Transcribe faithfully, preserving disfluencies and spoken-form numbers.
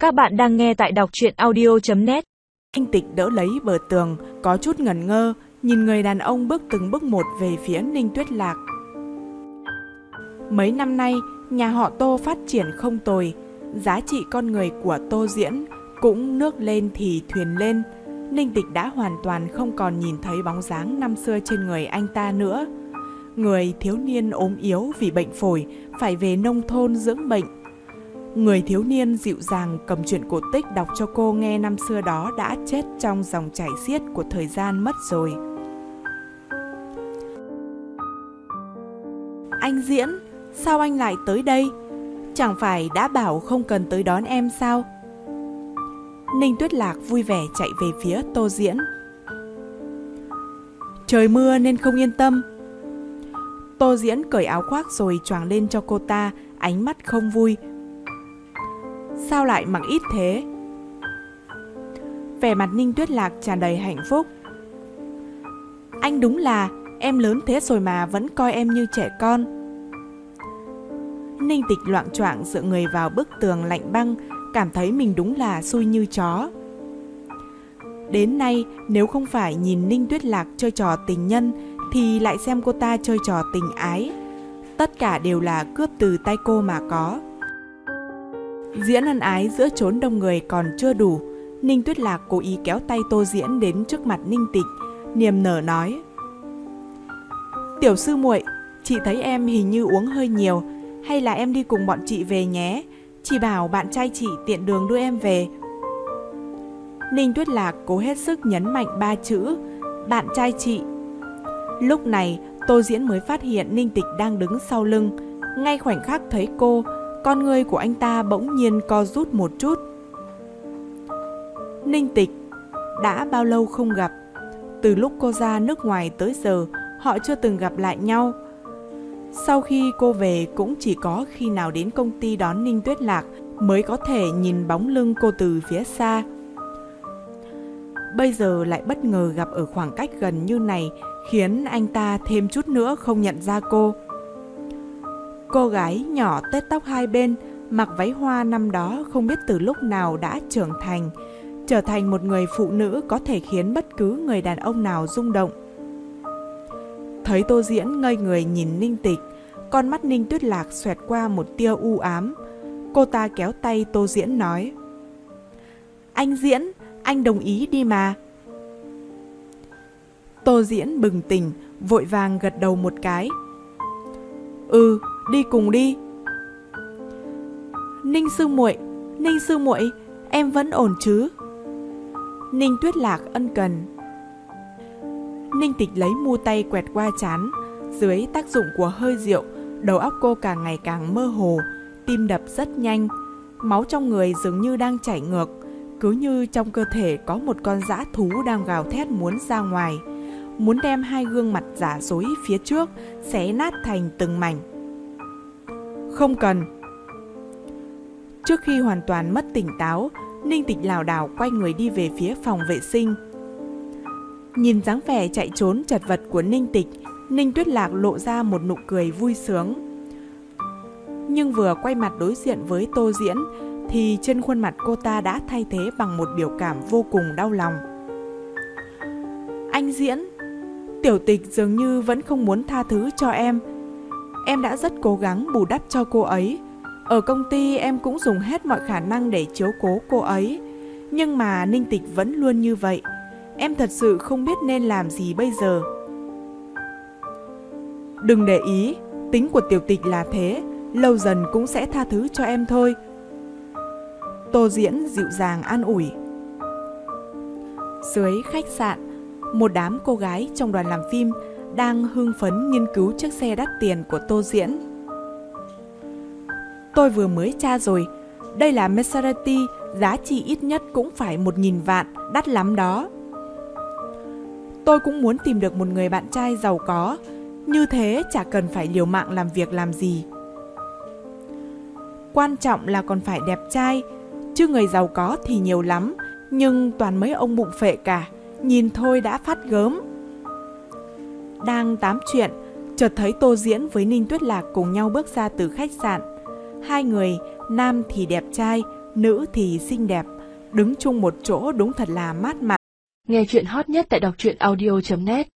Các bạn đang nghe tại đọc truyện audio chấm net. Anh Tịch đỡ lấy bờ tường, có chút ngẩn ngơ, nhìn người đàn ông bước từng bước một về phía Ninh Tuyết Lạc. Mấy năm nay, nhà họ Tô phát triển không tồi, giá trị con người của Tô Diễn cũng nước lên thì thuyền lên. Ninh Tịch đã hoàn toàn không còn nhìn thấy bóng dáng năm xưa trên người anh ta nữa. Người thiếu niên ốm yếu vì bệnh phổi, phải về nông thôn dưỡng bệnh. Người thiếu niên dịu dàng cầm truyện cổ tích đọc cho cô nghe năm xưa đó đã chết trong dòng chảy xiết của thời gian mất rồi. Anh Diễn, sao anh lại tới đây? Chẳng phải đã bảo không cần tới đón em sao? Ninh Tuyết Lạc vui vẻ chạy về phía Tô Diễn. Trời mưa nên không yên tâm. Tô Diễn cởi áo khoác rồi choàng lên cho cô ta, ánh mắt không vui. Sao lại mặc ít thế? Vẻ mặt Ninh Tuyết Lạc tràn đầy hạnh phúc. Anh đúng là, em lớn thế rồi mà vẫn coi em như trẻ con. Ninh Tịch loạng choạng dựa người vào bức tường lạnh băng, cảm thấy mình đúng là xui như chó. Đến nay, nếu không phải nhìn Ninh Tuyết Lạc chơi trò tình nhân, thì lại xem cô ta chơi trò tình ái. Tất cả đều là cướp từ tay cô mà có. Diễn ân ái giữa chốn đông người còn chưa đủ, Ninh Tuyết Lạc cố ý kéo tay Tô Diễn đến trước mặt Ninh Tịch, niềm nở nói: Tiểu sư muội, chị thấy em hình như uống hơi nhiều, hay là em đi cùng bọn chị về nhé, chị bảo bạn trai chị tiện đường đưa em về. Ninh Tuyết Lạc cố hết sức nhấn mạnh ba chữ bạn trai chị. Lúc này Tô Diễn mới phát hiện Ninh Tịch đang đứng sau lưng. Ngay khoảnh khắc thấy cô, con người của anh ta bỗng nhiên co rút một chút. Ninh Tịch, đã bao lâu không gặp? Từ lúc cô ra nước ngoài tới giờ, họ chưa từng gặp lại nhau. Sau khi cô về cũng chỉ có khi nào đến công ty đón Ninh Tuyết Lạc mới có thể nhìn bóng lưng cô từ phía xa. Bây giờ lại bất ngờ gặp ở khoảng cách gần như này, khiến anh ta thêm chút nữa không nhận ra cô. Cô gái nhỏ tết tóc hai bên, mặc váy hoa năm đó không biết từ lúc nào đã trưởng thành, trở thành một người phụ nữ có thể khiến bất cứ người đàn ông nào rung động. Thấy Tô Diễn ngây người nhìn Ninh Tịch, con mắt Ninh Tuyết Lạc xoẹt qua một tia u ám. Cô ta kéo tay Tô Diễn nói: Anh Diễn, anh đồng ý đi mà. Tô Diễn bừng tỉnh, vội vàng gật đầu một cái. Ừ, đi cùng đi. Ninh sư muội, Ninh sư muội, em vẫn ổn chứ? Ninh Tuyết Lạc ân cần. Ninh Tịch lấy mu tay quẹt qua trán. Dưới tác dụng của hơi rượu, đầu óc cô càng ngày càng mơ hồ, tim đập rất nhanh, máu trong người dường như đang chảy ngược, cứ như trong cơ thể có một con dã thú đang gào thét muốn ra ngoài, muốn đem hai gương mặt giả dối phía trước xé nát thành từng mảnh. Không cần. Trước khi hoàn toàn mất tỉnh táo, Ninh Tịch lảo đảo quay người đi về phía phòng vệ sinh. Nhìn dáng vẻ chạy trốn chật vật của Ninh Tịch, Ninh Tuyết Lạc lộ ra một nụ cười vui sướng. Nhưng vừa quay mặt đối diện với Tô Diễn, thì trên khuôn mặt cô ta đã thay thế bằng một biểu cảm vô cùng đau lòng. Anh Diễn, Tiểu Tịch dường như vẫn không muốn tha thứ cho em. Em đã rất cố gắng bù đắp cho cô ấy. Ở công ty em cũng dùng hết mọi khả năng để chiếu cố cô ấy. Nhưng mà Ninh Tịch vẫn luôn như vậy. Em thật sự không biết nên làm gì bây giờ. Đừng để ý, tính của Tiểu Tịch là thế, lâu dần cũng sẽ tha thứ cho em thôi. Tô Diễn dịu dàng an ủi. Dưới khách sạn, một đám cô gái trong đoàn làm phim đang hưng phấn nghiên cứu chiếc xe đắt tiền của Tô Diễn. Tôi vừa mới tra rồi, đây là Maserati, giá trị ít nhất cũng phải một nghìn vạn, đắt lắm đó. Tôi cũng muốn tìm được một người bạn trai giàu có, như thế chả cần phải liều mạng làm việc làm gì. Quan trọng là còn phải đẹp trai, chứ người giàu có thì nhiều lắm, nhưng toàn mấy ông bụng phệ cả, nhìn thôi đã phát gớm. Đang tám chuyện, chợt thấy Tô Diễn với Ninh Tuyết Lạc cùng nhau bước ra từ khách sạn. Hai người, nam thì đẹp trai, Nữ thì xinh đẹp, đứng chung một chỗ đúng thật là mát mẻ. Nghe chuyện hot nhất tại đọc truyện audio chấm net.